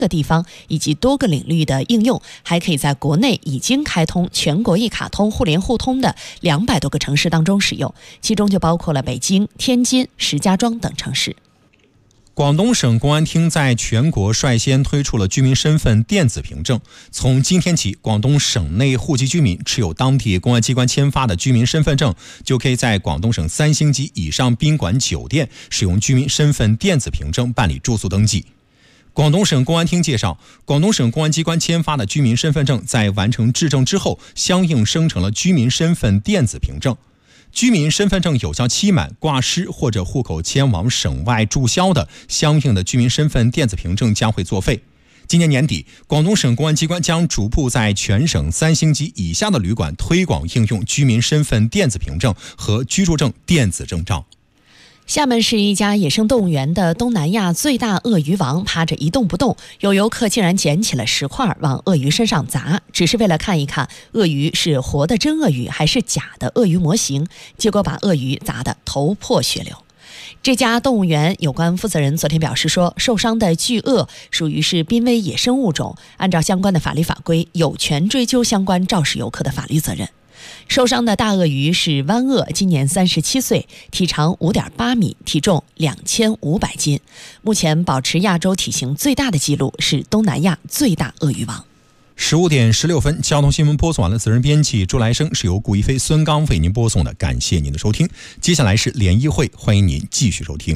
个地方以及多个领域的应用，还可以在国内已经开通全国一卡通互联互通的200多个城市当中使用，其中就包括了北京、天津、石家庄等城市。 广东省公安厅在全国率先推出了居民身份电子凭证。从今天起，广东省内户籍居民持有当地公安机关签发的居民身份证，就可以在广东省3星级以上宾馆酒店使用居民身份电子凭证办理住宿登记。广东省公安厅介绍，广东省公安机关签发的居民身份证在完成质证之后，相应生成了居民身份电子凭证。居民身份证有效期满、挂失或者户口迁往省外注销的，相应的居民身份电子凭证将会作废。今年年底，广东省公安机关将逐步在全省3星级以下的旅馆推广应用居民身份电子凭证和居住证电子证照。 厦门市一家野生动物园的东南亚最大鳄鱼王趴着一动不动，有游客竟然捡起了石块往鳄鱼身上砸，只是为了看一看鳄鱼是活的真鳄鱼还是假的鳄鱼模型，结果把鳄鱼砸得头破血流。这家动物园有关负责人昨天表示说，受伤的巨鳄属于是濒危野生物种，按照相关的法律法规，有权追究相关肇事游客的法律责任。受伤的大鳄鱼是湾鳄，今年37岁，体长5.8米，体重2500斤。目前保持亚洲体型最大的记录是东南亚最大鳄鱼王。 15点16分，交通新闻播送完了，责任编辑朱来生，是由顾一飞、孙刚为您播送的，感谢您的收听。接下来是联谊会，欢迎您继续收听。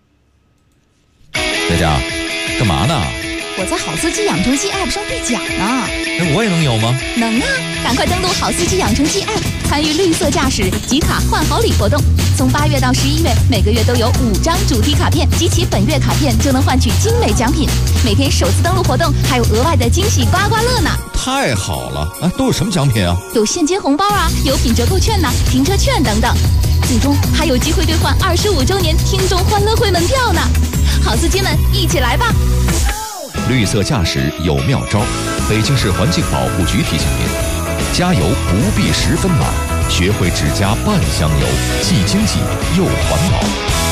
佳佳，干嘛呢？ 我在好司机养成记 App 上兑奖呢。 我也能有吗？ 能啊，赶快登录好司机养成记 App， 参与绿色驾驶集卡换好礼活动。从8月到11月，每个月都有5张主题卡片，集齐本月卡片就能换取精美奖品。每天首次登录活动还有额外的惊喜刮刮乐呢。 太好了！都有什么奖品啊？ 有现金红包啊，有品折扣券呐，停车券等等。最终还有机会兑换25周年听众欢乐会门票呢。好司机们，一起来吧！ 绿色驾驶有妙招，北京市环境保护局提醒您：加油不必10分满，学会只加半箱油，既经济又环保。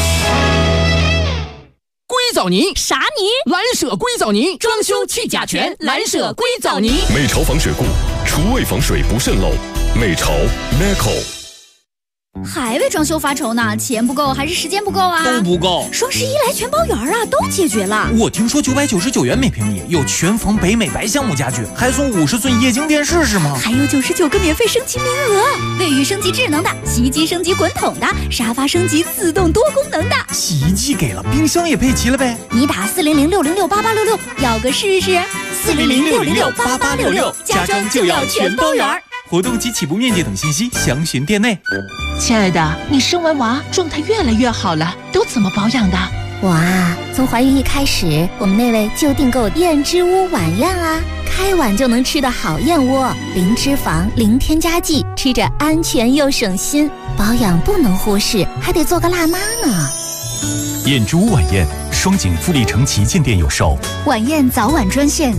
硅藻泥？ 啥泥？ 蓝舍硅藻泥，装修去甲醛，蓝舍硅藻泥。 美潮防水固，厨卫防水不渗漏。美潮 Neco。 还为装修发愁呢？钱不够还是时间不够啊？ 都不够。 双11来全包圆啊，都解决了。 我听说999元每平米有全房北美白橡木家具，还送50寸液晶电视是吗？ 还有99个免费升级名额，卫浴升级智能的，洗衣机升级滚筒的，沙发升级自动多功能的。 洗衣机给了，冰箱也配齐了呗？ 你打400-606-8866，要个试试。400-606-8866，家装就要全包圆。 活动及起步面积等信息详询店内。 亲爱的，你生完娃状态越来越好了，都怎么保养的？ 我啊，从怀孕一开始，我们那位就订购燕之屋晚宴啊，开碗就能吃的好燕窝，零脂肪、零添加剂，吃着安全又省心。保养不能忽视，还得做个辣妈呢。 燕之屋晚宴，双井富力城旗舰店有售。 晚宴早晚专线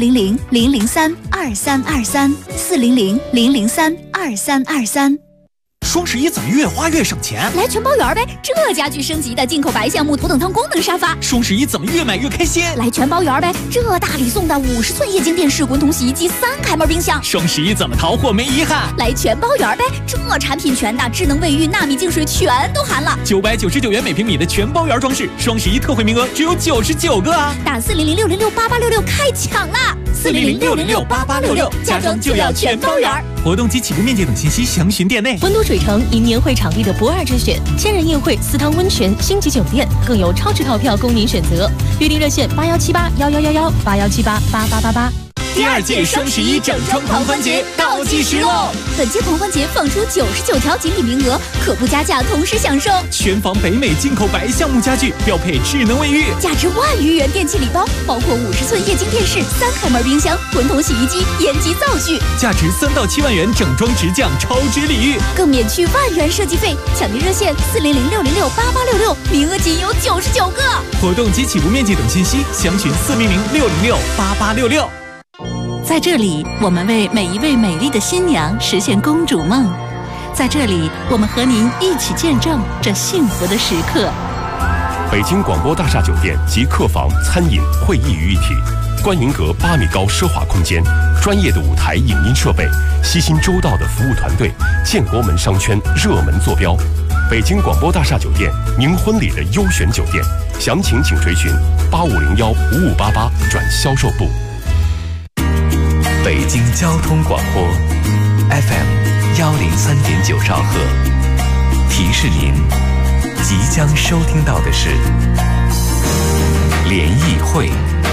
400-003-2323 400-003-2323。 双11怎么越花越省钱？ 来全包圆呗！这家具升级的进口白橡木头等舱功能沙发。 双11怎么越买越开心？ 来全包圆呗！这大礼送的50寸液晶电视、滚筒洗衣机、3开门冰箱。 双11怎么淘货没遗憾？ 来全包圆呗！这产品全的，智能卫浴、纳米净水全都含了。 999元每平米的全包圆装饰，双11特惠名额只有99个啊！ 打400-606-8866开抢啦！400-606-8866，家装就要全包圆。 活动及起步面积等信息详询店内。 温都水城因年会场地的不二之选，千人宴会、4汤温泉、星级酒店，更有超值套票供您选择。约定热线8178111181788888。 第2届双11整装狂欢节倒计时喽！ 本届狂欢节放出99条锦鲤名额，可不加价同时享受全房北美进口白橡木家具，标配智能卫浴， 价值1万余元电器礼包，包括50寸液晶电视、3开门冰箱、滚筒洗衣机、烟机灶具， 价值3到7万元整装直降超值礼遇， 更免去1万元设计费。抢订热线400-606-8866，名额仅有99个。 活动及起步面积等信息详询400-606-8866。 在这里，我们为每一位美丽的新娘实现公主梦。在这里，我们和您一起见证这幸福的时刻。 北京广播大厦酒店及客房、餐饮、会议于一体， 观银阁8米高奢华空间，专业的舞台影音设备，悉心周到的服务团队，建国门商圈热门坐标。北京广播大厦酒店，您婚礼的优选酒店，详情请垂询85015588转销售部。 北京交通广播 FM103.9兆赫，提示您即将收听到的是联谊会。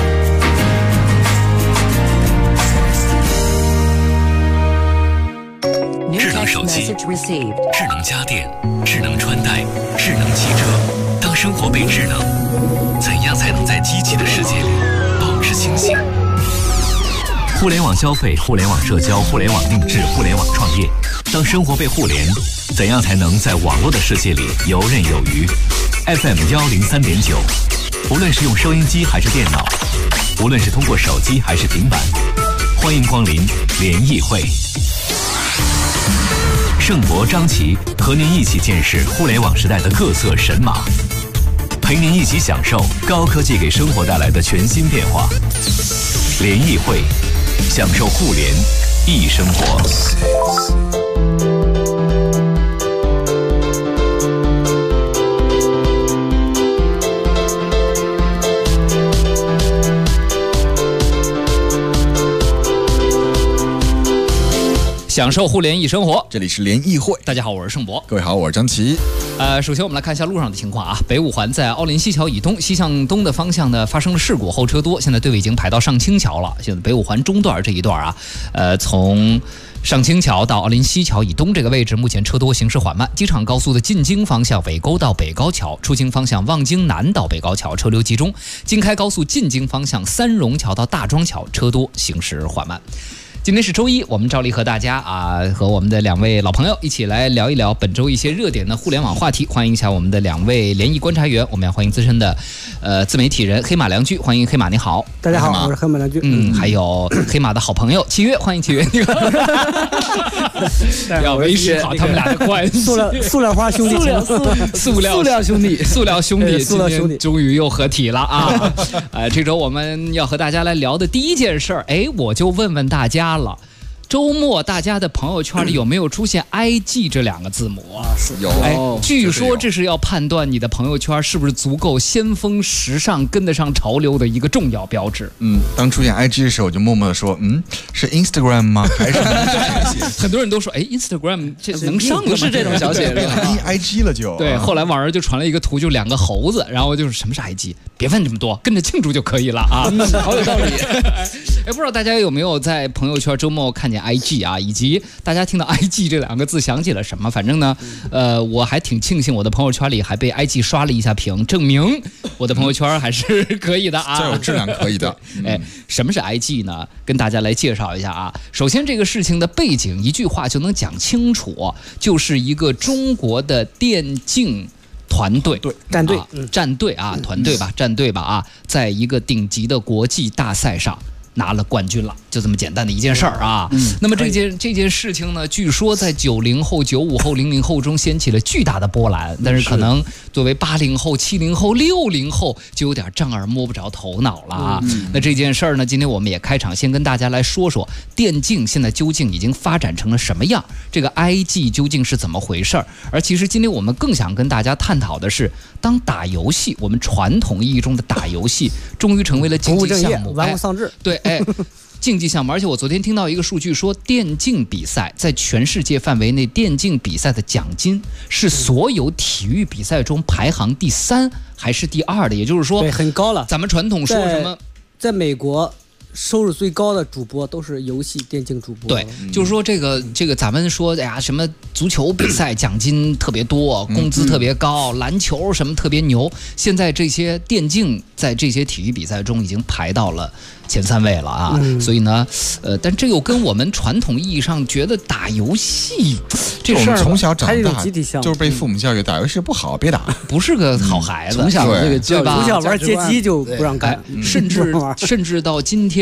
智能手机、智能家电、智能穿戴、智能汽车。当生活被智能，怎样才能在机器的世界里保持清醒？互联网消费、互联网社交、互联网定制、互联网创业。当生活被互联，怎样才能在网络的世界里游刃有余？ FM103.9，无论是用收音机还是电脑，无论是通过手机还是平板，欢迎光临联谊会。盛博、张琪和您一起见识互联网时代的各色神马，陪您一起享受高科技给生活带来的全新变化。联谊会，享受互联易生活。 享受互联易生活， 这里是联谊会。 大家好，我是盛博。 各位好，我是张琪。 首先我们来看一下路上的情况啊。北五环在奥林西桥以东西向东的方向呢发生了事故，后车多，现在队伍已经排到上清桥了。现在北五环中段这一段啊，从上清桥到奥林西桥以东这个位置，目前车多，行驶缓慢。机场高速的进京方向尾沟到北高桥，出京方向望京南到北高桥车流集中。京开高速进京方向三榕桥到大庄桥车多，行驶缓慢。今天是周一，我们照例和大家和我们的两位老朋友一起来聊一聊本周一些热点的互联网话题。欢迎一下我们的两位联谊观察员，我们要欢迎资深的自媒体人黑马梁居，欢迎黑马，你好。 大家好，我是黑马梁居。 还有黑马的好朋友契约，欢迎契约。要维持好他们俩的关系。 塑料花兄弟， 塑料兄弟，今天终于又合体了啊！这周我们要和大家来聊的第一件事儿，我就问问大家了，周末大家的朋友圈里有没有出现 IG 这两个字母啊？ 有。 据说这是要判断你的朋友圈是不是足够先锋时尚，跟得上潮流的一个重要标志。 当出现 IG 的时候，我就默默的说，是 Instagram 吗？还是很多人都说，Instagram 这能上的是这种小写的 ，IG 了就。 对，后来网上就传了一个图，就两个猴子，然后就是什么是 IG？别问这么多，跟着庆祝就可以了啊。 好有道理。 不知道大家有没有在朋友圈周末看见 IG 啊，以及大家听到 IG 这两个字想起了什么？反正呢，我还挺庆幸我的朋友圈里还被 IG 刷了一下屏，证明我的朋友圈还是可以的啊， 较有质量可以的。 什么是 IG 呢？跟大家来介绍一下啊。首先，这个事情的背景一句话就能讲清楚，就是一个中国的电竞团队战队吧，在一个顶级的国际大赛上拿了冠军了，就这么简单的一件事儿啊。那么这件事情呢，据说在90后、95后、00后中掀起了巨大的波澜，但是可能作为80后、70后、60后就有点丈二摸不着头脑了啊。那这件事儿呢，今天我们也开场先跟大家来说说电竞现在究竟已经发展成了什么样，这个 IG 究竟是怎么回事儿。而其实今天我们更想跟大家探讨的是，当打游戏，我们传统意义中的打游戏终于成为了竞技项目， 玩物丧志。 对，竞技项目。而且我昨天听到一个数据说，电竞比赛在全世界范围内，电竞比赛的奖金是所有体育比赛中排行第3还是第2的，也就是说， 对，很高了。 咱们传统说什么， 在美国收入最高的主播都是游戏电竞主播。 对，就是说这个咱们说什么足球比赛奖金特别多，工资特别高，篮球什么特别牛，现在这些电竞在这些体育比赛中已经排到了前3位了啊。所以呢，但这又跟我们传统意义上觉得打游戏这事儿， 从小长大就是被父母教育打游戏不好，别打， 不是个好孩子。 从小这个对吧？ 从小玩街机就不让干， 甚至到今天。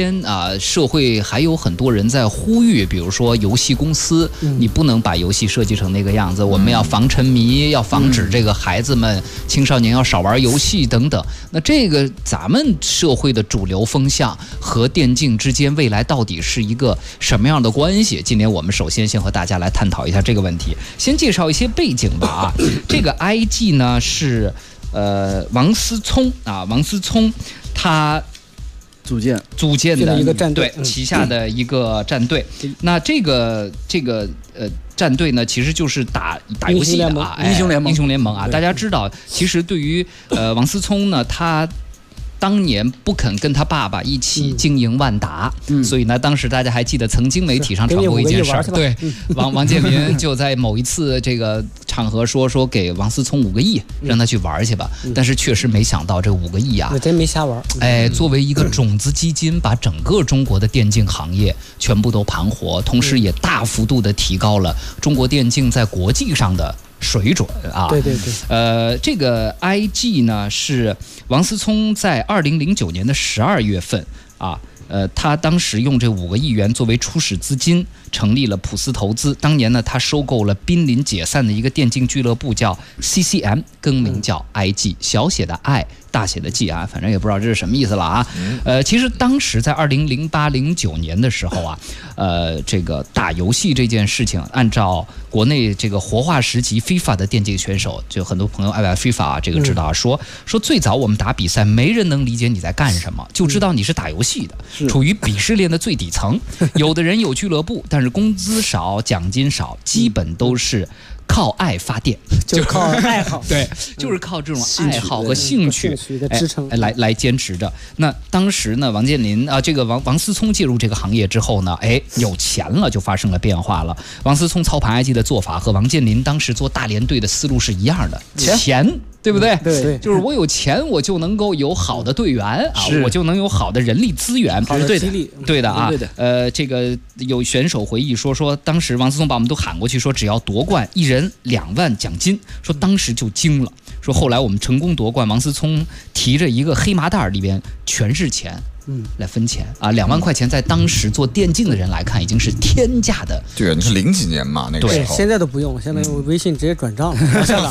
天啊，社会还有很多人在呼吁，比如说游戏公司，你不能把游戏设计成那个样子，我们要防沉迷，要防止这个孩子们、青少年要少玩游戏等等。那这个咱们社会的主流风向和电竞之间未来到底是一个什么样的关系？今年我们首先和大家来探讨一下这个问题。先介绍一些背景吧啊，这个 IG 呢是王思聪啊，王思聪他组建的一个战队， 对，旗下的一个战队。那这个战队呢，其实就是打游戏的啊，英雄联盟啊。大家知道，其实对于王思聪呢，他当年不肯跟他爸爸一起经营万达，所以呢，当时大家还记得曾经媒体上传过一件事儿，对，王健林就在某一次这个场合说给王思聪5个亿，让他去玩去吧。但是确实没想到这5个亿啊， 我真没瞎玩。 哎，作为一个种子基金，把整个中国的电竞行业全部都盘活，同时也大幅度的提高了中国电竞在国际上的水准啊。 对。 这个 IG 呢是王思聪在2009年的12月份啊，他当时用这5个亿元作为初始资金成立了普思投资。当年呢，他收购了濒临解散的一个电竞俱乐部叫 CCM， 更名叫 IG， 小写的 I， 大写的 G 啊，反正也不知道这是什么意思了啊。其实当时在2008-09年的时候啊，这个打游戏这件事情，按照国内这个活化石级 FIFA 的电竞选手，就很多朋友爱玩 FIFA 啊，这个知道说最早我们打比赛，没人能理解你在干什么，就知道你是打游戏的，处于鄙视链的最底层。有的人有俱乐部，但是工资少，奖金少，基本都是靠爱发电， 就靠爱好， 对，就是靠这种爱好和兴趣的支撑， 来坚持着。那当时呢，王健林啊，这个王思聪介入这个行业之后呢，有钱了，就发生了变化了。王思聪操盘 IG 的做法和王健林当时做大连队的思路是一样的，钱。对不对？ 对， 就是我有钱，我就能够有好的队员啊，我就能有好的人力资源， 好的激励， 对的啊。这个有选手回忆说当时王思聪把我们都喊过去，说只要夺冠，1人2万奖金，说当时就惊了。说后来我们成功夺冠，王思聪提着一个黑麻袋，里边全是钱。来分钱啊，2万块钱在当时做电竞的人来看已经是天价的。 对啊，你是00几年嘛，那个时候。 现在都不用，现在用微信直接转账了。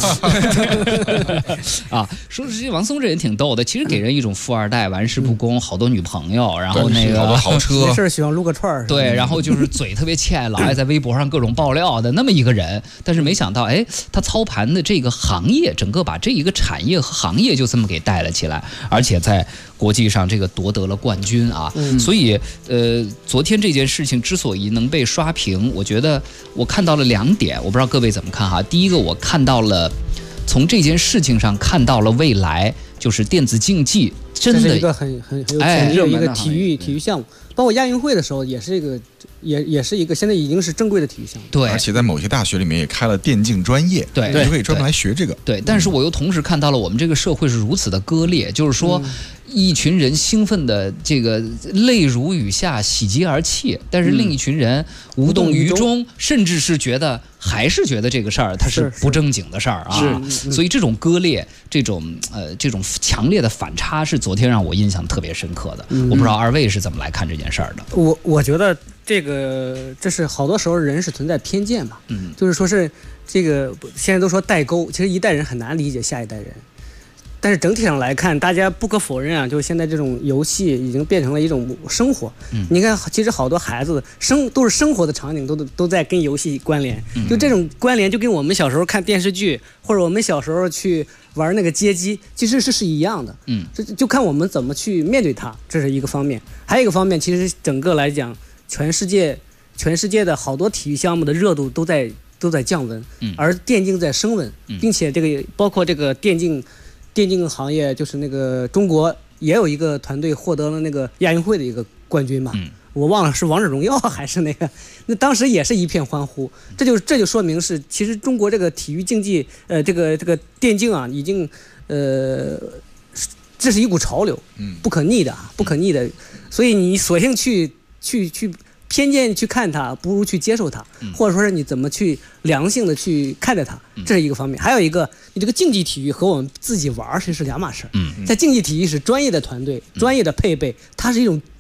啊，说实际，王思聪这人挺逗的，其实给人一种富二代，玩世不恭，好多女朋友，然后那个好多豪车， 没事喜欢撸个串儿。 对，然后就是嘴特别欠，老爱在微博上各种爆料的那么一个人。但是没想到，他操盘的这个行业，整个把这一个产业和行业就这么给带了起来，而且在国际上这个夺得了冠军啊。所以昨天这件事情之所以能被刷屏，我觉得我看到了2点，我不知道各位怎么看哈。第一个，我看到了从这件事情上看到了未来就是电子竞技真的这是一个很有潜力的一个体育项目，包括亚运会的时候也是一个也是一个现在已经是正规的体育项目。 对， 而且在某些大学里面也开了电竞专业， 对， 就可以专门来学这个。 对，但是我又同时看到了我们这个社会是如此的割裂，就是说一群人兴奋的这个泪如雨下，喜极而泣，但是另一群人无动于衷，甚至是还是觉得这个事儿它是不正经的事儿啊。所以这种割裂，这种强烈的反差是昨天让我印象特别深刻的。我不知道2位是怎么来看这件事儿的。 我觉得这是好多时候人是存在偏见嘛，就是说是这个现在都说代沟，其实一代人很难理解下一代人。但是整体上来看，大家不可否认啊，就是现在这种游戏已经变成了一种生活。你看，其实好多孩子都是生活的场景都在跟游戏关联。就这种关联，就跟我们小时候看电视剧，或者我们小时候去玩那个街机，其实是一样的。就看我们怎么去面对它，这是一个方面。还有一个方面，其实整个来讲，全世界的好多体育项目的热度都在降温，而电竞在升温，并且这个包括这个电竞行业，就是那个中国也有一个团队获得了那个亚运会的一个冠军嘛，我忘了是王者荣耀还是那当时也是一片欢呼。这就说明是其实中国这个体育竞技这个电竞啊，已经这是一股潮流，不可逆的，所以你索性去偏见去看它，不如去接受它，或者说是你怎么去良性的去看待它，这是一个方面。还有一个，你这个竞技体育和我们自己玩其实是两码事。在竞技体育是专业的团队、专业的配备，它是一种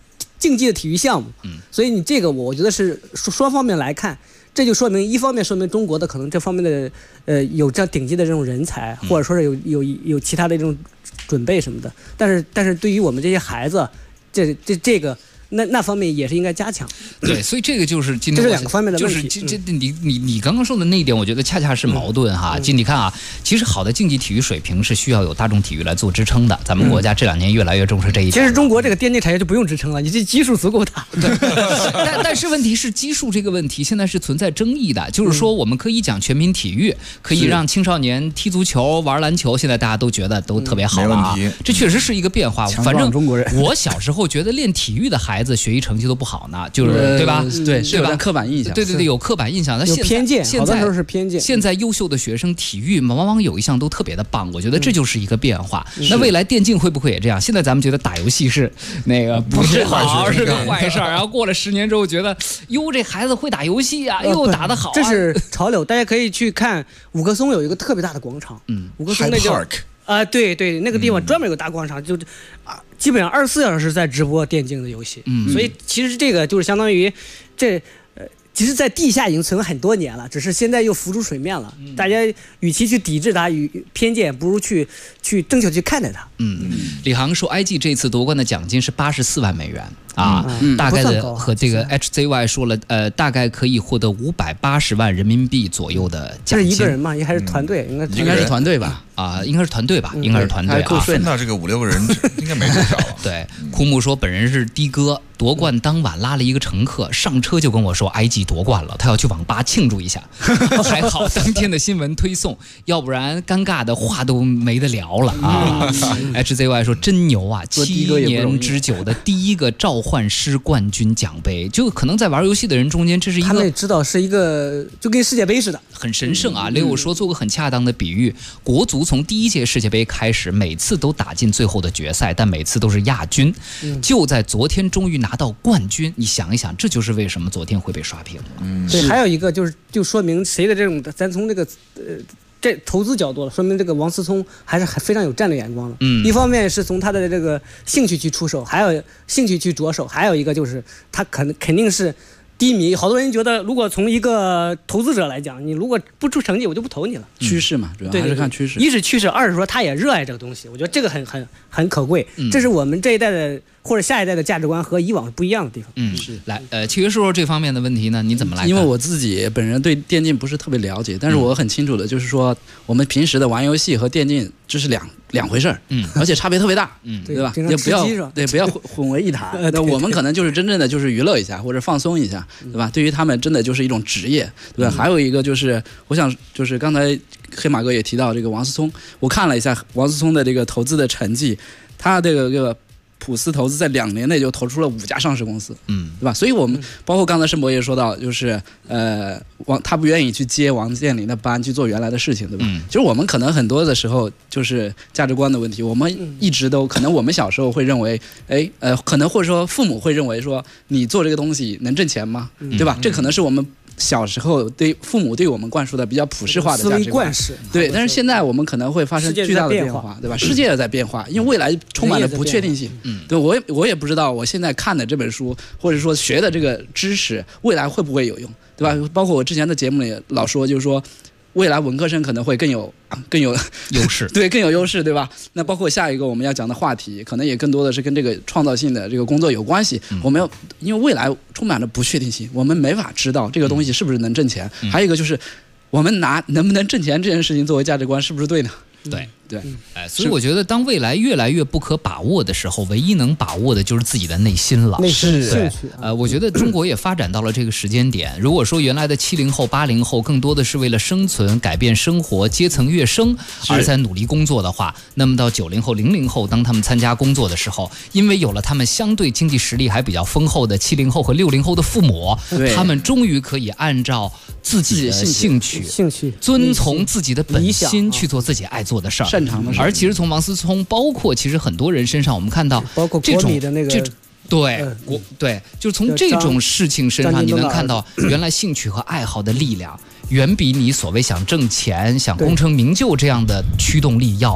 竞技的体育项目。所以你这个我觉得是双方面来看，这就说明一方面说明中国的可能这方面的有这样顶级的这种人才，或者说是有其他的这种准备什么的。但是对于我们这些孩子，这个。那方面也是应该加强。 对，所以这个就是今天这是2个方面的问题。就是你刚刚说的那一点，我觉得恰恰是矛盾哈。你看啊，其实好的竞技体育水平是需要有大众体育来做支撑的。咱们国家这2年越来越重视这一点。 其实中国这个电竞产业就不用支撑了，你这基数足够大。 但是问题是基数这个问题现在是存在争议的，就是说我们可以讲全民体育，可以让青少年踢足球、玩篮球，现在大家都觉得都特别好了啊。这确实是一个变化。反正中国人， 我小时候觉得练体育的孩子学习成绩都不好呢，就是对吧？ 对，是有刻板印象。 对，有刻板印象。 有偏见，好多时候是偏见。 现在优秀的学生体育往往有一项都特别的棒，我觉得这就是一个变化。那未来电竞会不会也这样？现在咱们觉得打游戏是那个不是好，是个坏事，然后过了10年之后觉得，哟，这孩子会打游戏啊，又打得好啊。 这是潮流，大家可以去看五棵松有一个特别大的广场，五棵松那叫对，那个地方专门有个大广场，就基本上24小时在直播电竞的游戏。所以其实这个就是相当于其实在地下已经存了很多年了，只是现在又浮出水面了。大家与其去抵制它与偏见，不如去正确去看待它。 李航说 ，IG 这次夺冠的奖金是84万美元。大概的和这个 HZY 说了，大概可以获得580万人民币左右的奖金。 这是一个人吗？还是团队？ 应该是团队吧？ 应该是团队吧？应该是团队啊。 那这个5-6个人应该没多少。 对，枯木说本人是的哥，夺冠当晚拉了一个乘客上车就跟我说 IG 夺冠了，他要去网吧庆祝一下。还好当天的新闻推送，要不然尴尬的话都没得聊了啊。HZY 说真牛啊，7年之久的第一个召唤师冠军奖杯，就可能在玩游戏的人中间，这是一个他们也知道是一个就跟世界杯似的， 很神圣啊。Leo 说做个很恰当的比喻，国足从第1届世界杯开始，每次都打进最后的决赛，但每次都是亚军。就在昨天终于拿到冠军，你想一想，这就是为什么昨天会被刷屏了。 对，还有一个就说明谁的这种，咱从这个这投资角度了，说明这个王思聪还是非常有战略眼光的。一方面是从他的这个兴趣去出手，还有兴趣去着手，还有一个就是他肯定是低迷。好多人觉得，如果从一个投资者来讲，你如果不出成绩，我就不投你了。 趋势嘛，主要还是看趋势。 一是趋势，二是说他也热爱这个东西，我觉得这个很可贵。这是我们这一代的或者下一代的价值观和以往不一样的地方。 是。 来，契约说说这方面的问题呢，你怎么来看？ 因为我自己本人对电竞不是特别了解，但是我很清楚的就是说，我们平时的玩游戏和电竞这是两回事儿，而且差别特别大，对吧？也不要混为一谈。那我们可能就是真正的就是娱乐一下或者放松一下，对吧？对于他们真的就是一种职业，对吧？还有一个就是我想就是刚才黑马哥也提到这个王思聪，我看了一下王思聪的这个投资的成绩，他这个普思投资在2年内就投出了5家上市公司，对吧？所以我们包括刚才申博也说到，就是他不愿意去接王健林的班去做原来的事情，对吧？其实我们可能很多的时候就是价值观的问题，我们一直都可能我们小时候会认为，可能或者说父母会认为说你做这个东西能挣钱吗？对吧？这可能是我们小时候对父母对我们灌输的比较普世化的价值观，对。但是现在我们可能会发生巨大的变化，对吧？世界也在变化，因为未来充满了不确定性。对，我也不知道我现在看的这本书或者说学的这个知识未来会不会有用，对吧？包括我之前的节目里老说，就是说未来文科生可能会更有优势， 对，更有优势，对吧？那包括下一个我们要讲的话题，可能也更多的是跟这个创造性的这个工作有关系。我们因为未来充满了不确定性，我们没法知道这个东西是不是能挣钱。还有一个就是，我们拿能不能挣钱这件事情作为价值观，是不是对呢？ 对，所以我觉得当未来越来越不可把握的时候，唯一能把握的就是自己的内心了。 是， 我觉得中国也发展到了这个时间点。如果说原来的70后、80后更多的是为了生存、改变生活、阶层跃升而在努力工作的话，那么到90后、00后，当他们参加工作的时候，因为有了他们相对经济实力还比较丰厚的70后和60后的父母，他们终于可以按照自己的兴趣，遵从自己的本心去做自己爱做的事儿。 擅长的事。 而其实从王思聪，包括其实很多人身上，我们看到包括国米的那个对，就是从这种事情身上，你能看到原来兴趣和爱好的力量，远比你所谓想挣钱、想功成名就这样的驱动力要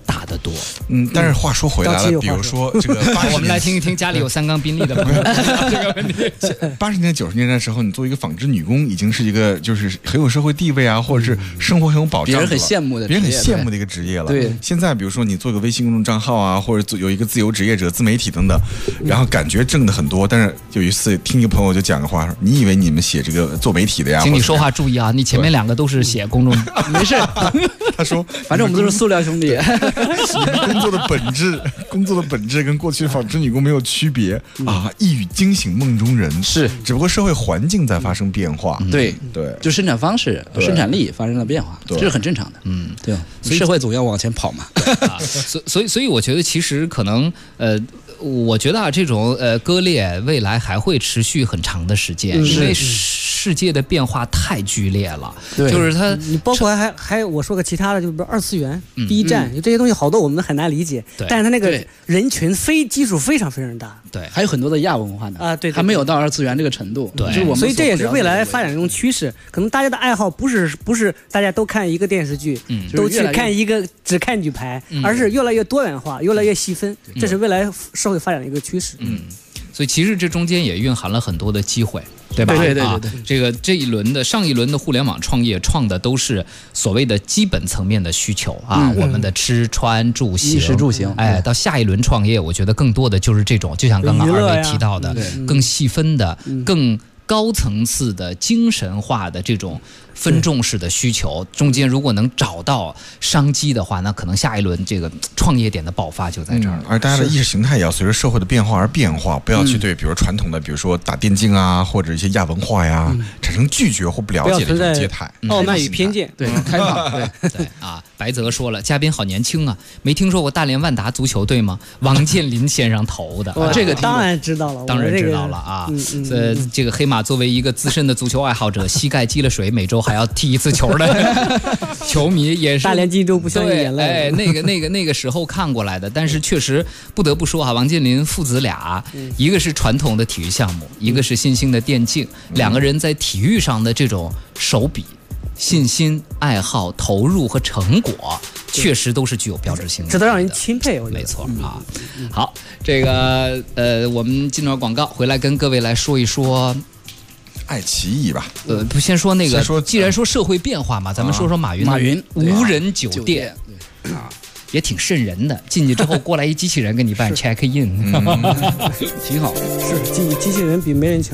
大得多。 但是话说回来了，比如说这个我们来听一听家里有3缸宾利的朋友这个问题。 80年代90年代的时候，你作为一个纺织女工，已经是一个就是很有社会地位啊，或者是生活很有保障， 别人很羡慕的， 别人很羡慕的一个职业了。 对， 现在比如说你做个微信公众账号啊，或者有一个自由职业者、自媒体等等，然后感觉挣的很多，但是有一次听一个朋友就讲个话，说你以为你们写这个做媒体的呀？ 请你说话注意啊，你前面2个都是写公众， 没事。 他说， 反正我们都是塑料兄弟。 工作的本质跟过去的纺织女工没有区别啊，一语惊醒梦中人。 是， 只不过社会环境在发生变化。 对，就生产方式、生产力发生了变化，这是很正常的。对，所以社会总要往前跑嘛。 所以我觉得其实可能我觉得这种割裂未来还会持续很长的时间，因为世界的变化太剧烈了。就是它， 你包括还我说个其他的，就比如2次元、B 站，这些东西好多我们都很难理解，但是它那个人群基数非常非常大。 对， 还有很多的亚文化呢啊，对，还没有到2次元这个程度。 对， 就是我们所以这也是未来发展中趋势。可能大家的爱好不是大家都看一个电视剧，都去看只看女排，而是越来越多元化，越来越细分。这是未来社会发展的一个趋势。 所以其实这中间也蕴含了很多的机会。对吧？对，上一轮的互联网创业创的都是所谓的基本层面的需求啊，我们的吃穿住行、 衣食住行。 到下一轮创业，我觉得更多的就是这种，就像刚刚2位提到的，更细分的、更高层次的、精神化的这种分众式的需求，中间如果能找到商机的话，那可能下一轮这个创业点的爆发就在这儿了。 而大家的意识形态也要随着社会的变化而变化，不要去对比如传统的，比如说打电竞啊，或者一些亚文化呀，产生拒绝或不了解的这种阶态。 傲慢与偏见， 对，开放， 对啊。白泽说了，嘉宾好年轻啊，没听说过大连万达足球队吗？王健林先生投的， 这个当然知道了， 当然知道了啊。这个黑马作为一个资深的足球爱好者，膝盖积了水，每周还要踢1次球的球迷，也是大连金州不相信眼泪。 那个时候看过来的，但是确实不得不说王健林父子俩，一个是传统的体育项目，一个是新兴的电竞，2个人在体育上的这种手笔、信心、爱好、投入和成果，确实都是具有标志性的， 值得让人钦佩。我觉得没错啊。好，这个我们进段广告回来，跟各位来说一说爱奇艺吧。 不先说那个，既然说社会变化嘛，咱们说说马云无人酒店啊，也挺瘆人的。进去之后过来一机器人给你办 check in， 挺好。 是机器人比没人强。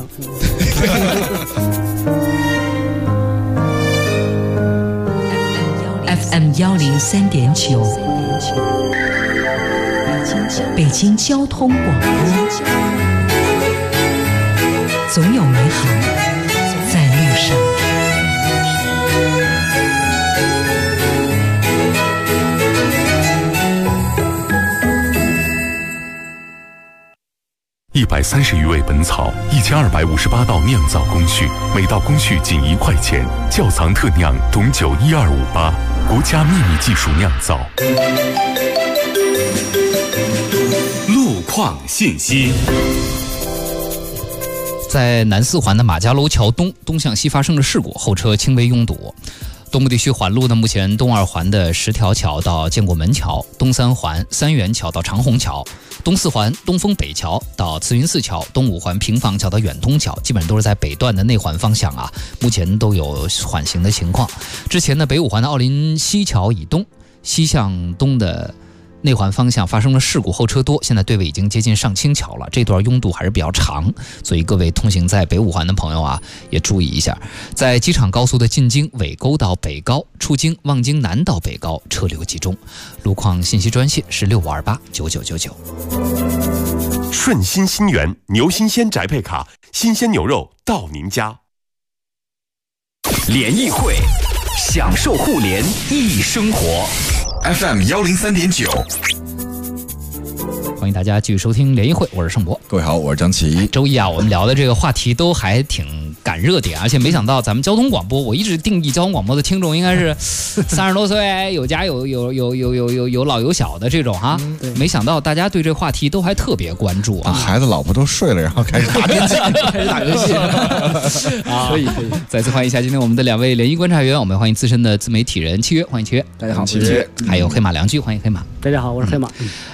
FM 103.9，北京交通广播，总有美好在路上。 130余味本草，1258道酿造工序，每道工序仅1块钱。窖藏特酿董酒12588，国家秘密技术酿造。 路况信息。 在南4环的马家楼桥东向西发生了事故，后车轻微拥堵。东部地区环路呢，目前东2环的10条桥到建国门桥，东3环三元桥到长虹桥，东4环东风北桥到慈云寺桥，东5环平房桥到远东桥，基本上都是在北段的内环方向啊，目前都有缓行的情况。之前呢，北5环的奥林西桥以东西向东的内环方向发生了事故，后车多，现在队尾已经接近上清桥了，这段拥堵还是比较长，所以各位通行在北5环的朋友啊，也注意一下。在机场高速的进京尾沟到北高，出京望京南到北高车流集中。路况信息专线是65289999。 顺心新源牛新鲜宅配卡，新鲜牛肉到您家。 联谊会，享受互联易生活。 FM 103.9， 欢迎大家继续收听联谊会，我是盛博。 各位好，我是张琪。 周一啊，我们聊的这个话题都还挺赶热点，而且没想到咱们交通广播，我一直定义交通广播的听众应该是30多岁，有家有老有小的这种哈。没想到大家对这话题都还特别关注啊。 孩子老婆都睡了，然后开始打电竞， 开始打游戏啊，可以。再次欢迎一下今天我们的2位联谊观察员，我们欢迎资深的自媒体人契约，欢迎契约。 大家好， 契约。 还有黑马梁居，欢迎黑马。 大家好，我是黑马。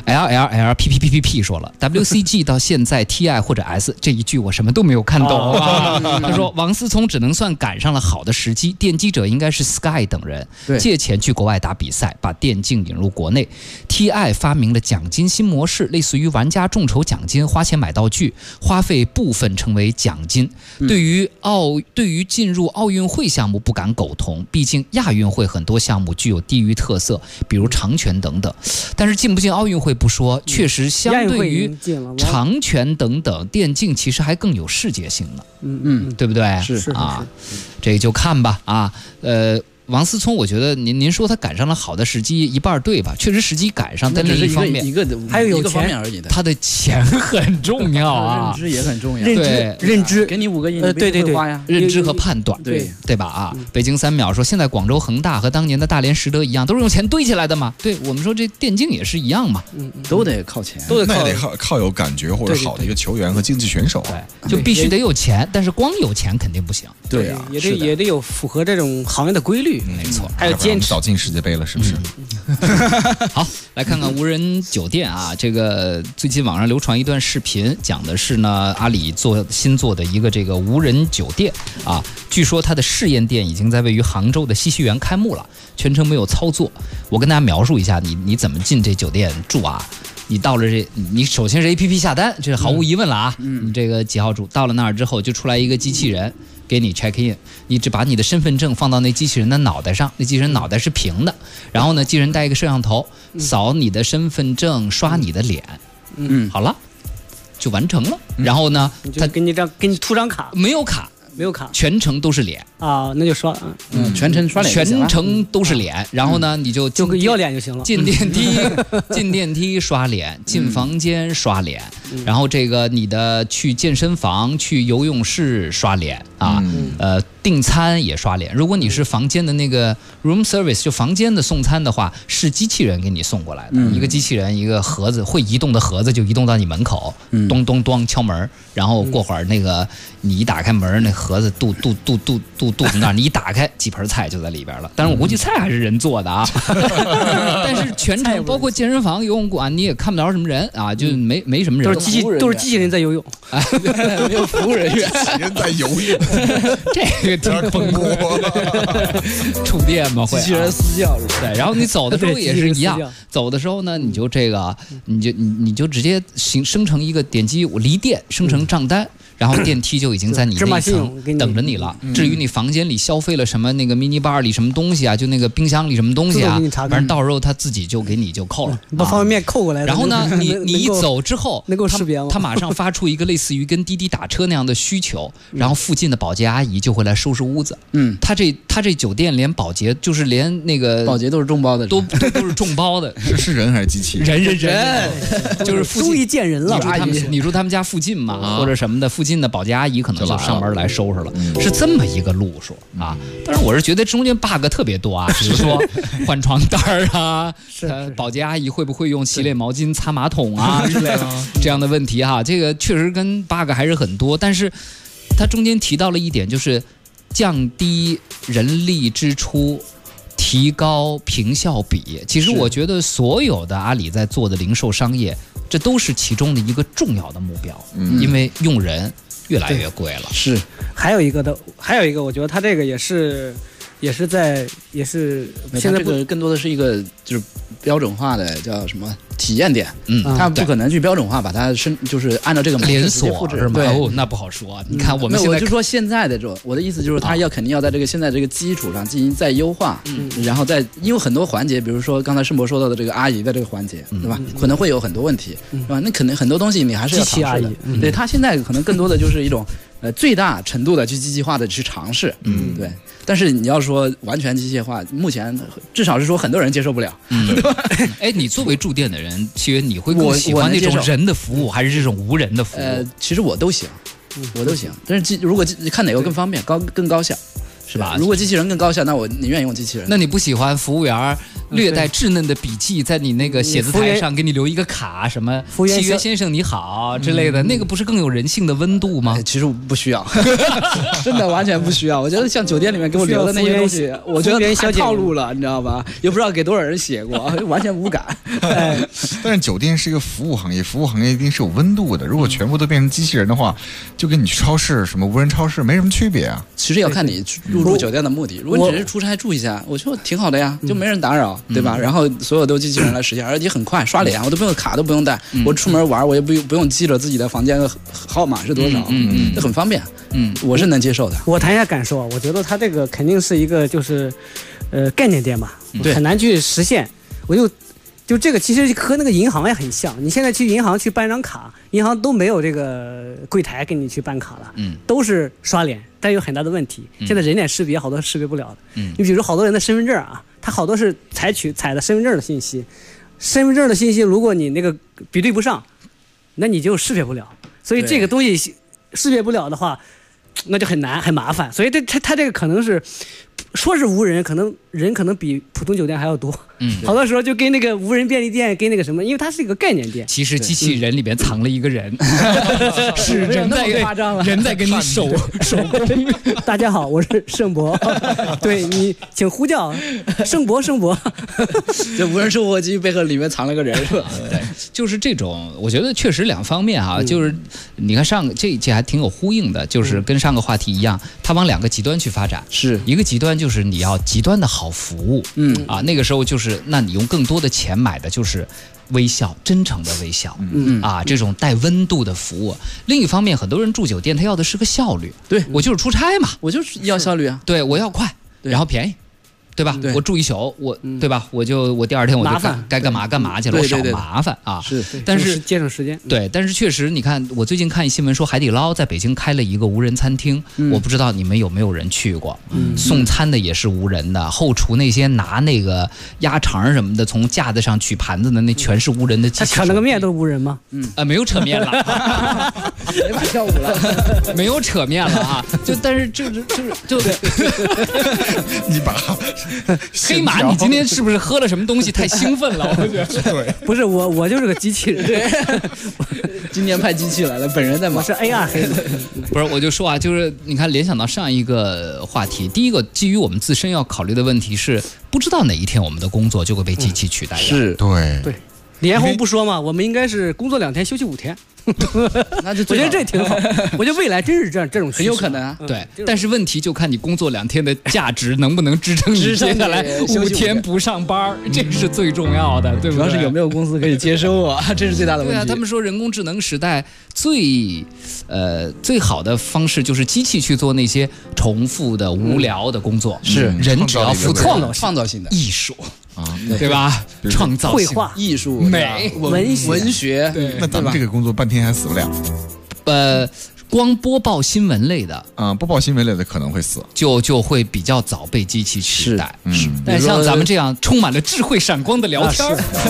LLLPPPP 说了 ，WCG 到现在 TI 或者 S 这一句我什么都没有看懂啊。他说王思聪只能算赶上了好的时机，奠基者应该是 Sky 等人，借钱去国外打比赛，把电竞引入国内。TI 发明了奖金新模式，类似于玩家众筹奖金，花钱买道具，花费部分成为奖金。对于进入奥运会项目不敢苟同，毕竟亚运会很多项目具有地域特色，比如长拳等等。但是进不进奥运会不说，确实相对于长拳等等，电竞其实还更有世界性呢。对不对？ 是啊，这就看吧啊。王思聪，我觉得您说他赶上了好的时机，一半对吧？确实时机赶上，但另一方面还有一个方面而已的， 他的钱很重要啊， 认知也很重要。 认知给你5个亿， 对花呀， 认知和判断，对吧？啊，北京3秒说，现在广州恒大和当年的大连实德一样，都是用钱堆起来的嘛。对我们说，这电竞也是一样嘛， 都得靠钱， 那得靠有感觉或者好的一个球员和竞技选手， 对，就必须得有钱，但是光有钱肯定不行。 对啊， 也得有符合这种行业的规律， 没错， 还有坚持。 早进世界杯了，是不是？ 好，来看看无人酒店啊，这个最近网上流传一段视频，讲的是呢阿里新做的一个这个无人酒店啊，据说它的试验店已经在位于杭州的西溪园开幕了，全程没有操作。我跟大家描述一下你怎么进这酒店住啊。你到了你首先是 APP 下单，这是毫无疑问了啊。你这个几号住，到了那儿之后就出来一个机器人给你 check in， 你只把你的身份证放到那机器人的脑袋上，那机器人脑袋是平的，然后呢，机器人带一个摄像头，扫你的身份证，刷你的脸，好了，就完成了。然后呢， 他给你涂张卡， 没有卡，全程都是脸啊，那就刷， 全程刷脸， 全程都是脸。然后呢，你就要脸就行了。 进电梯刷脸，进房间刷脸，然后这个你的去健身房、去游泳室刷脸啊，订餐也刷脸。如果你是房间的那个 room service， 就房间的送餐的话，是机器人给你送过来的，一个机器人一个盒子，会移动的盒子就移动到你门口，咚咚咚敲门，然后过会儿那个你一打开门，那盒子肚子那儿，你一打开几盆菜就在里边了。但是我估计菜还是人做的啊，但是全程包括健身房、游泳馆你也看不着什么人啊，就没什么人， 都是机器人在游泳， 没有服务人员， 机器人在游泳， 这个挺崩溃，触电嘛会， 机器人私教是吧？ 对，然后你走的时候也是一样，走的时候呢，你就这个，你就直接生成一个点击我离店，生成账单。然后电梯就已经在你那一层等着你了。至于你房间里消费了什么，那个 mini bar 里什么东西啊，就那个冰箱里什么东西啊，反正到时候他自己就给你就扣了， 把方便面扣过来。 然后呢，你一走之后， 能够识别吗？ 他马上发出一个类似于跟滴滴打车那样的需求，然后附近的保洁阿姨就会来收拾屋子。他这酒店连保洁就是连那个保洁都是众包的， 都是众包的， 是人还是机器人？ 人，就是终于见人了。 你住他们家附近嘛，或者什么的，附近的保洁阿姨可能就上门来收拾了，是这么一个路数啊。但是我是觉得中间 bug 特别多啊，比如说换床单啊，保洁阿姨会不会用洗脸毛巾擦马桶啊之类的这样的问题哈，这个确实跟 bug 还是很多。但是它中间提到了一点，就是降低人力支出，提高平效比。其实我觉得所有的阿里在做的零售商业，这都是其中的一个重要的目标，因为用人越来越贵了。 是， 还有一个，我觉得它这个也是现在这个更多的是一个就是标准化的叫什么体验点，它不可能去标准化把它就是按照这个连锁复制是吗？哦，那不好说。你看我们现在， 我就说现在的这种，我的意思就是它肯定要在这个现在这个基础上进行再优化，然后因为很多环节，比如说刚才盛博说到的这个阿姨的这个环节，对吧？可能会有很多问题，是吧？那可能很多东西你还是要尝试的。对，它现在可能更多的就是一种最大程度的去机器化的去尝试，对。但是你要说完全机械化，目前至少是说很多人接受不了，对吧？ 哎，你作为驻店的人，其实你会更喜欢那种人的服务，还是这种无人的服务？ 其实我都行，但是如果看哪个更方便、更高效，是吧？如果机器人更高效，那我宁愿用机器人。 那你不喜欢服务员略带稚嫩的笔记在你那个写字台上给你留一个卡，什么契约先生你好之类的，那个不是更有人性的温度吗？ 其实不需要，真的完全不需要。我觉得像酒店里面给我留的那些东西，我觉得太套路了，你知道吧？也不知道给多少人写过，完全无感。 但是酒店是一个服务行业，服务行业一定是有温度的。如果全部都变成机器人的话，就跟你去超市什么无人超市没什么区别啊。 其实要看你入住酒店的目的。如果你只是出差住一下，我觉得挺好的呀，就没人打扰，对吧？然后所有都机器人来实现，而且很快，刷脸，我都不用卡都不用带，我出门玩我也不用记着自己的房间的号码是多少，这很方便。我是能接受的。 我谈一下感受啊，我觉得它这个肯定是一个就是概念店嘛，很难去实现。我就这个其实和那个银行也很像，你现在去银行去办张卡，银行都没有这个柜台给你去办卡了，都是刷脸，但有很大的问题。现在人脸识别好多识别不了的，你比如说好多人的身份证啊，他好多是采的身份证的信息，身份证的信息如果你那个比对不上，那你就识别不了，所以这个东西识别不了的话，那就很难很麻烦。所以他这个可能是说是无人，可能人可能比普通酒店还要多。好多时候就跟那个无人便利店跟那个什么，因为它是一个概念店。 其实机器人里边藏了一个人，是人在跟你手工。 大家好，我是盛博，对你请呼叫盛博。 这无人售货机背后里面藏了个人是吧？ 对，就是这种，我觉得确实两方面哈，就是你看这一期还挺有呼应的，就是跟上个话题一样，它往两个极端去发展。 是一个极端就是你要极端的好服务，那个时候就是那你用更多的钱买的就是微笑，真诚的微笑，这种带温度的服务。另一方面，很多人住酒店他要的是个效率， 对我就是出差嘛， 我就是要效率啊， 对我要快，然后便宜。对吧？我住一宿，对吧？我第二天我就该干嘛干嘛去了，我少麻烦啊。 是， 但是节省时间。 对，但是确实，你看，我最近看新闻说海底捞在北京开了一个无人餐厅，我不知道你们有没有人去过。送餐的也是无人的，后厨那些拿那个鸭肠什么的从架子上取盘子的那全是无人的机器。 他扯那个面都是无人吗？ 没有扯面了， 没法跳舞了， 没有扯面了啊！但是就你把。 黑马，你今天是不是喝了什么东西太兴奋了？我觉得对， 不是我就是个机器人。 对，今天派机器来了，本人在忙。 我是 AR 黑的。 不是，我就说啊，就是你看，联想到上一个话题，第一个基于我们自身要考虑的问题是，不知道哪一天我们的工作就会被机器取代。 是， 对。 李彦宏不说嘛，我们应该是工作2天休息5天。 那就我觉得这挺好，我觉得未来真是这种很有可能啊。 对，但是问题就看你工作2天的价值能不能支撑你接下来5天不上班，这是最重要的，对不对？ 主要是有没有公司可以接收我，这是最大的问题。 对啊，他们说人工智能时代最好的方式就是机器去做那些重复的无聊的工作， 是人只要负责创造性的艺术。对吧？创造绘画、 艺术、 美、 文学， 那咱们这个工作半天还死不了。 光播报新闻类的播报新闻类的可能会死， 就会比较早被机器取代。但像咱们这样充满了智慧闪光的聊天，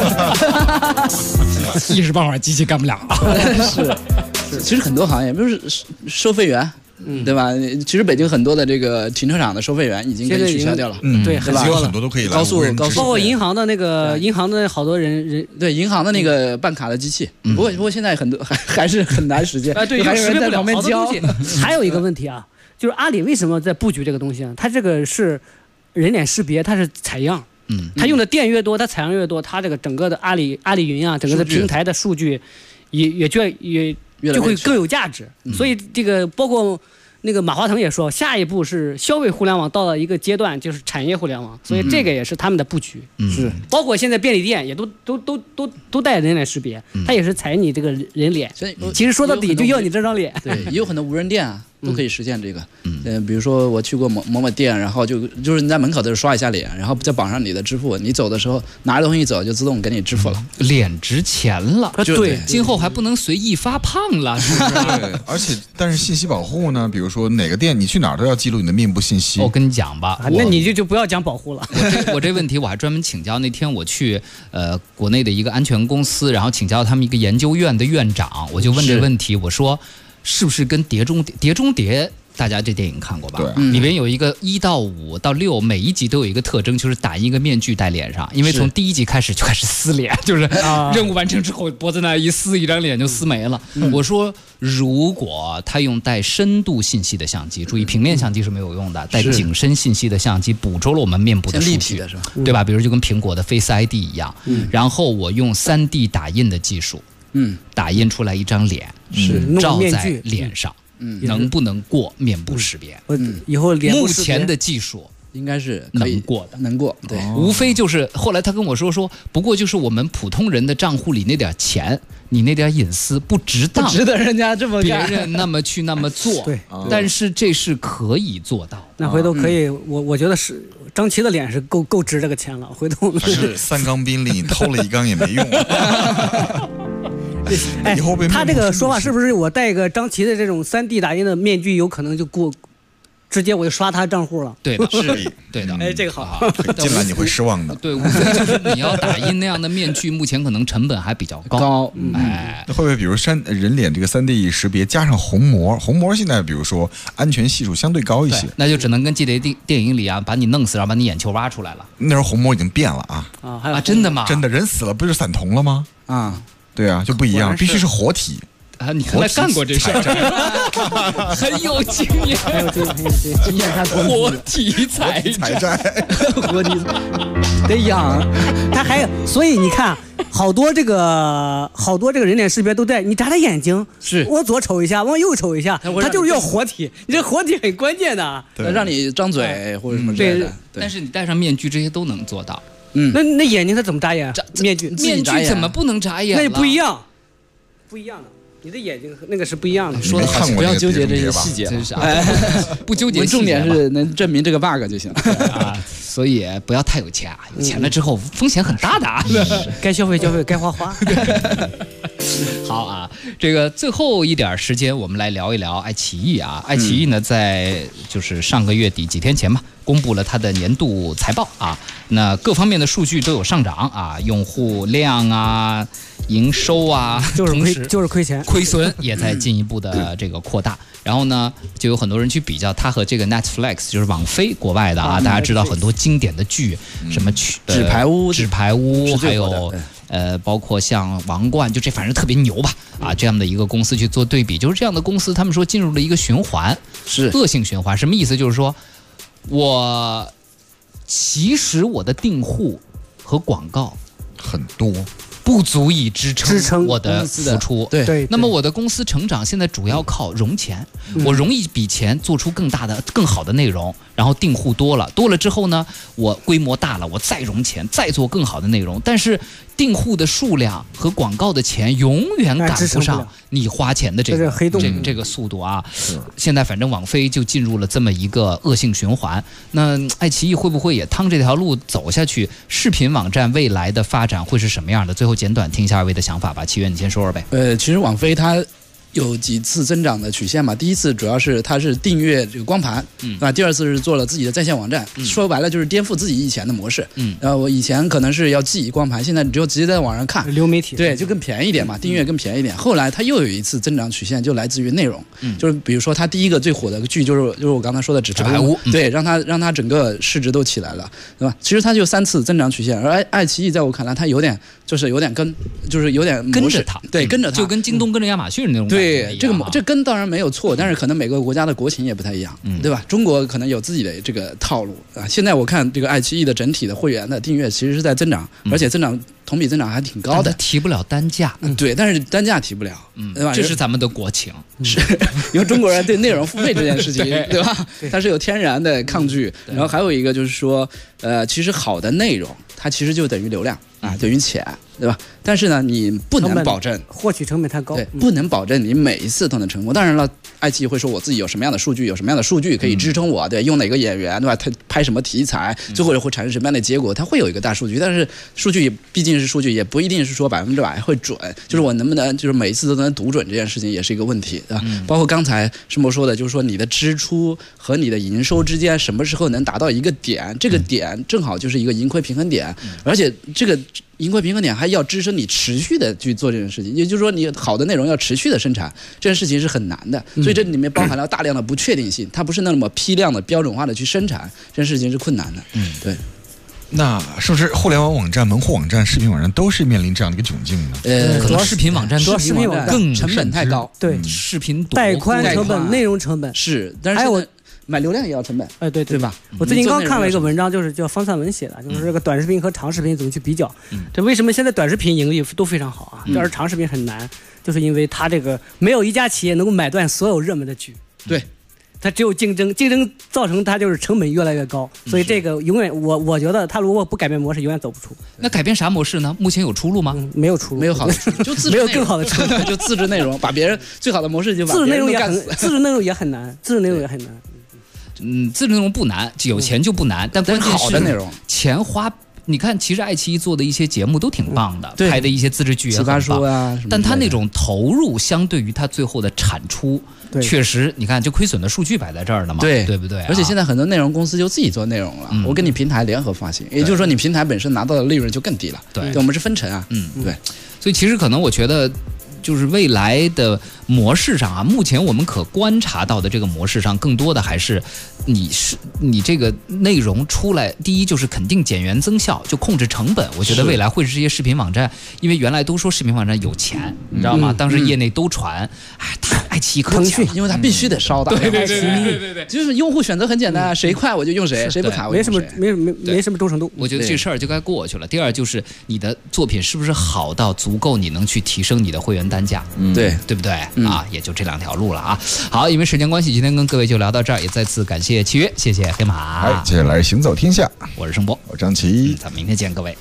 一时半会儿机器干不了。 是，其实很多行业，比如收费员。对吧？其实北京很多的这个停车场的收费员已经可以取消掉了， 对， 很多都可以了。 高速， 包括银行的那个银行的好多人， 对银行的那个办卡的机器，不过现在很多还是很难实现， 对， 还有人在旁边教。 还有一个问题啊，就是阿里为什么在布局这个东西啊？它这个是人脸识别，它是采样，它用的电越多，它采样越多，它这个整个的阿里云啊，整个的平台的数据也就会更有价值。所以这个包括那个马化腾也说，下一步是消费互联网到了一个阶段，就是产业互联网。所以这个也是他们的布局。 是， 包括现在便利店也都带人脸识别，它也是采你这个人脸。其实说到底就要你这张脸。 对，也有很多无人店啊。都可以实现这个，比如说我去过某店，然后就是你在门口的时候刷一下脸，然后再绑上你的支付，你走的时候拿着东西走就自动给你支付了， 脸值钱了， 对， 今后还不能随意发胖了，是不是？ 对，但是信息保护呢？比如说哪个店你去哪儿都要记录你的面部信息。 我跟你讲吧， 那你就不要讲保护了。 我这问题我还专门请教，那天我去国内的一个安全公司，然后请教他们一个研究院的院长，我就问这个问题，我说。 是不是跟碟中谍？大家这电影看过吧？ 对， 里边有一个1到5到6，每一集都有一个特征，就是打一个面具戴脸上。因为从第1集开始就开始撕脸，就是任务完成之后脖子那一撕，一张脸就撕没了。我说，如果他用带深度信息的相机，注意平面相机是没有用的，带景深信息的相机捕捉了我们面部的数据， 的是吧？ 对吧？比如就跟苹果的 Face ID 一样，然后我用3D 打印的技术，打印出来一张脸，照在脸上。能不能过面部识别？ 以后目前的技术应该是能过的， 能过。对， 无非就是后来他跟我说，不过就是我们普通人的账户里那点钱，你那点隐私不值当， 不值得人家这么别人那么做。 对， 但是这是可以做到。 那回头可以，我觉得是张琪的脸是够值这个钱了。回头是3缸宾利，你偷了1缸也没用。 哎，他这个说法是不是我戴一个张琪的这种3D 打印的面具，有可能就直接我就刷他账户了？ 对的，是，对的。 哎，这个好， 进来你会失望的。 对，无非就是你要打印那样的面具，目前可能成本还比较高。哎， 会不会比如人脸这个3D 识别加上虹膜？虹膜现在比如说安全系数相对高一些， 那就只能跟电影里啊，把你弄死，然后把你眼球挖出来了。 那时候虹膜已经变了啊！真的吗？ 真的，人死了不就散瞳了吗？对啊，就不一样，必须是活体啊！你看来干过这事儿，很有经验， 经验他活体采摘， 活体得养。他还所以你看，好多这个人脸识别都在，你眨眨眼睛， 是往左瞅一下，往右瞅一下，他就是要活体。你这活体很关键的， 让你张嘴或者什么之类的。 但是你戴上面具，这些都能做到。 那眼睛他怎么眨眼？面具怎么不能眨眼？ 那也不一样，不一样的。你的眼睛和那个是不一样的。 说的好， 不要纠结这些细节， 真是不纠结。 重点是能证明这个 bug 就行啊。所以不要太有钱啊，有钱了之后风险很大的啊。 该消费消费，该花花。 好啊，这个最后一点时间，我们来聊一聊爱奇艺啊。爱奇艺呢，在就是上个月底几天前吧，公布了它的年度财报啊。那各方面的数据都有上涨啊，用户量啊、营收啊， 就是亏钱， 亏损也在进一步的这个扩大。然后呢，就有很多人去比较它和这个 Netflix， 就是网飞国外的啊，大家知道很多经典的剧，什么纸牌屋， 还有包括像王冠，就这反正特别牛吧啊，这样的一个公司去做对比，就是这样的公司，他们说进入了一个循环， 是恶性循环，什么意思？就是说其实我的订户和广告很多。 不足以支撑我的付出， 对。 那么我的公司成长现在主要靠融钱，我融一笔钱做出更好的内容，然后订户多了之后呢，我规模大了，我再融钱，再做更好的内容，但是订户的数量和广告的钱永远赶不上你花钱的这个速度啊。现在反正网飞就进入了这么一个恶性循环，那爱奇艺会不会也趟这条路走下去？视频网站未来的发展会是什么样的？最后简短听一下二位的想法吧。齐源，你先说说呗。 其实网飞它有几次增长的曲线嘛。第一次主要是它是订阅这个光盘，第二次是做了自己的在线网站，说白了就是颠覆自己以前的模式。我以前可能是要寄光盘，现在你就直接在网上看， 流媒体， 对，就更便宜一点嘛，订阅更便宜一点。后来它又有一次增长曲线，就来自于内容，就是比如说它第一个最火的剧就是我刚才说的纸牌屋，对，让它整个市值都起来了，对吧？其实它就3次增长曲线，而爱奇艺在我看来它有点跟着它， 对，跟着它， 就跟京东跟着亚马逊那种感觉。 对，这跟当然没有错，但是可能每个国家的国情也不太一样，对吧？中国可能有自己的这个套路啊。现在我看这个爱奇艺的整体的会员的订阅其实是在增长，而且同比增长还挺高的， 提不了单价， 对，但是单价提不了，对吧？ 这是咱们的国情， 是因为中国人对内容付费这件事情，对吧？它是有天然的抗拒。然后还有一个就是说，其实好的内容它其实就等于流量啊，等于钱，对吧？但是呢，你不能保证获取成本太高， 对，不能保证你每一次都能成功。当然了，爱奇艺会说我自己有什么样的数据，有什么样的数据可以支撑我，对，用哪个演员，对吧？他拍什么题材，最后会产生什么样的结果，它会有一个大数据。但是数据毕竟是数据，也不一定是说100%会准。就是我能不能就是每一次都能读准这件事情，也是一个问题，对吧？包括刚才师博说的，就是说你的支出和你的营收之间什么时候能达到一个点，这个点正好就是一个盈亏平衡点，而且这个盈亏平衡点还要支撑你持续的去做这件事情，也就是说你好的内容要持续的生产，这件事情是很难的，所以这里面包含了大量的不确定性，它不是那么批量的标准化的去生产，这件事情是困难的。对。 那是不是互联网网站、门户网站、视频网站都是面临这样的一个窘境呢？ 可能视频网站更成本太高， 对， 视频带宽成本、内容成本是，但是还有买流量也要成本， 对吧？ 我最近刚看了一个文章，就是叫方灿文写的，就是这个短视频和长视频怎么去比较。这为什么现在短视频盈利都非常好啊？但是长视频很难，就是因为它这个没有一家企业能够买断所有热门的剧。 对。 它只有竞争造成它就是成本越来越高，所以这个永远我觉得它如果不改变模式，永远走不出。 那改变啥模式呢？目前有出路吗？ 没有出路， 没有好的出路，就自制没有更好的出路， 就自制内容，把别人最好的模式就把自制内容干死。 自制内容也很难，自制内容也很难。 自制内容不难，有钱就不难，但关键是好的内容， 钱花。你看，其实爱奇艺做的一些节目都挺棒的，拍的一些自制剧也很棒书啊， 但他那种投入相对于他最后的产出，确实你看就亏损的数据摆在这儿了嘛，对不对？ 而且现在很多内容公司就自己做内容了，我跟你平台联合发行，也就是说你平台本身拿到的利润就更低了。对，我们是分成啊，对。 所以其实可能我觉得。就是未来的模式上啊，目前我们可观察到的这个模式上，更多的还是你这个内容出来，第一就是肯定减员增效，就控制成本。我觉得未来会是这些视频网站，因为原来都说视频网站有钱，你知道吗？当时业内都传，爱奇艺可强， 因为它必须得烧的。 对， 就是用户选择很简单，谁快我就用谁，谁不卡我没什么忠诚度。 我觉得这事儿就该过去了。第二就是你的作品是不是好到足够你能去提升你的会员单价？对不对啊？也就这2条路了啊。好，因为时间关系，今天跟各位就聊到这儿，也再次感谢契约，谢谢黑马。 接下来是行走天下， 我是盛博， 我张琪， 咱们明天见，各位。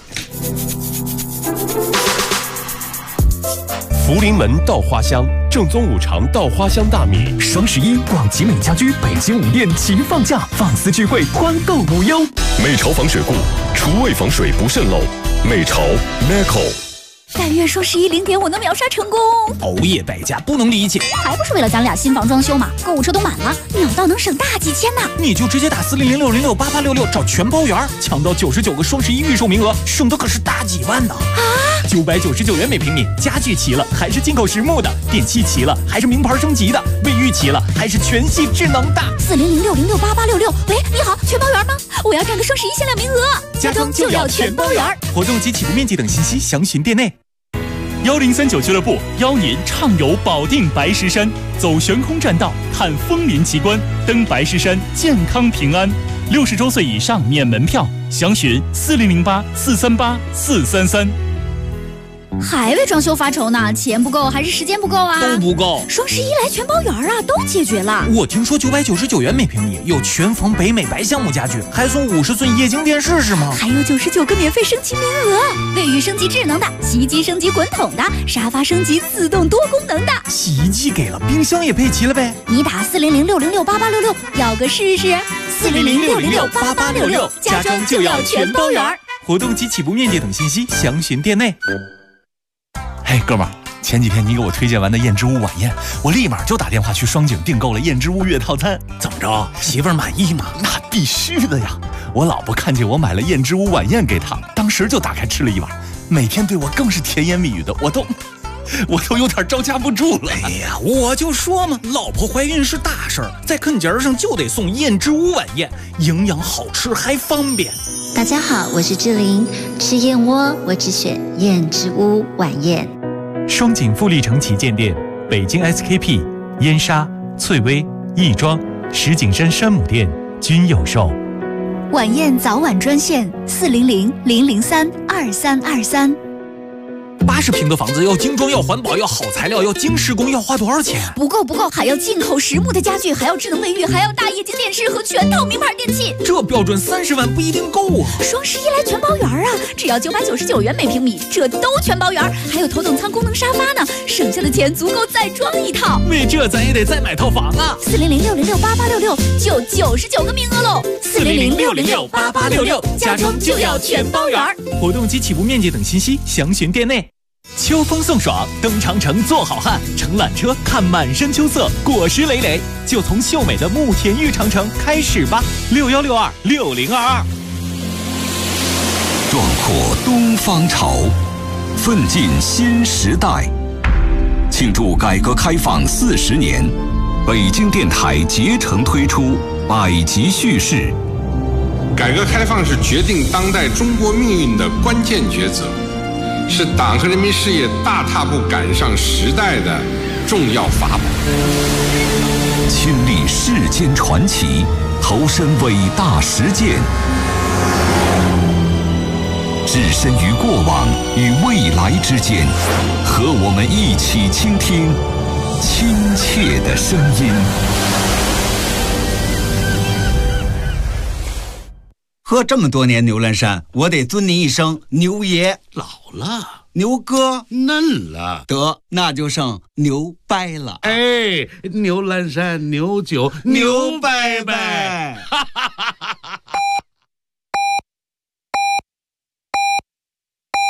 福临门稻花香，正宗五常稻花香大米。 双11，广集美家居北京5店齐放假，放肆聚会，团购无忧。 美潮防水固，厨卫防水不渗漏。美潮 Neco。 但愿双110点我能秒杀成功。 熬夜败家不能理解， 还不是为了咱俩新房装修嘛？购物车都满了，秒到能省大几千呢。 你就直接打40060688866找全包圆，抢到99个双11预售名额，省的可是大几万呢。 啊 ！999元每平米，家具齐了还是进口实木的，电器齐了还是名牌升级的，卫浴齐了还是全系智能的。 40060688866，喂，你好，全包圆吗？我要占个双11限量名额。 家装就要全包圆，活动及起步面积等信息详询店内。1039俱乐部邀您畅游保定白石山，走悬空栈道，看枫林奇观，登白石山健康平安。60周岁以上免门票，详询4008-438-433。 还为装修发愁呢？钱不够还是时间不够啊？ 都不够。 双11来全包圆啊，都解决了。 我听说999元每平米有全房北美白橡木家具，还送50寸液晶电视是吗？ 还有99个免费升级名额，卫浴升级智能的，洗衣机升级滚筒的，沙发升级自动多功能的。 洗衣机给了，冰箱也配齐了呗。 你打40060688866，要个试试。40060688866，家装就要全包圆。 活动及起步面积等信息详询店内。 嘿，哥们儿，前几天你给我推荐完的燕之屋晚宴，我立马就打电话去双井订购了燕之屋月套餐。 怎么着，媳妇儿满意吗？ 那必须的呀！我老婆看见我买了燕之屋晚宴给她，当时就打开吃了一碗，每天对我更是甜言蜜语的，我都有点招架不住了。 哎呀，我就说嘛，老婆怀孕是大事儿，在坑节上就得送燕之屋晚宴，营养好吃还方便。 大家好，我是志玲，吃燕窝我只选燕之屋晚宴。 双井富力城旗舰店、北京 SKP、燕莎、翠微、亦庄、石景山山姆店均有售。 晚宴早晚专线400-003-2323。 80平的房子要精装，要环保，要好材料，要精施工，要花多少钱？ 不够，还要进口实木的家具，还要智能卫浴，还要大液晶电视和全套名牌电器。 这标准30万不一定够啊！ 双11来全包圆啊，只要999元每平米，这都全包圆，还有头等舱功能沙发呢，省下的钱足够再装一套。 为这咱也得再买套房啊 ！400-606-8866就99个名额喽！400-606-8866，家装就要全包圆。 活动及起步面积等信息详询店内。秋风送爽，登长城做好汉，乘缆车看满山秋色，果实累累，就从秀美的慕田峪长城开始吧！61626022。 壮阔东方潮，奋进新时代。庆祝改革开放40年，北京电台竭诚推出百集叙事。 改革开放是决定当代中国命运的关键抉择，是党和人民事业大踏步赶上时代的重要法宝。 亲历世间传奇，投身伟大实践，置身于过往与未来之间，和我们一起倾听亲切的声音。 喝这么多年牛栏山，我得尊您一声牛爷。 老了， 牛哥嫩了， 得那就剩牛掰了。 哎，牛栏山牛酒牛掰掰，哈哈哈哈。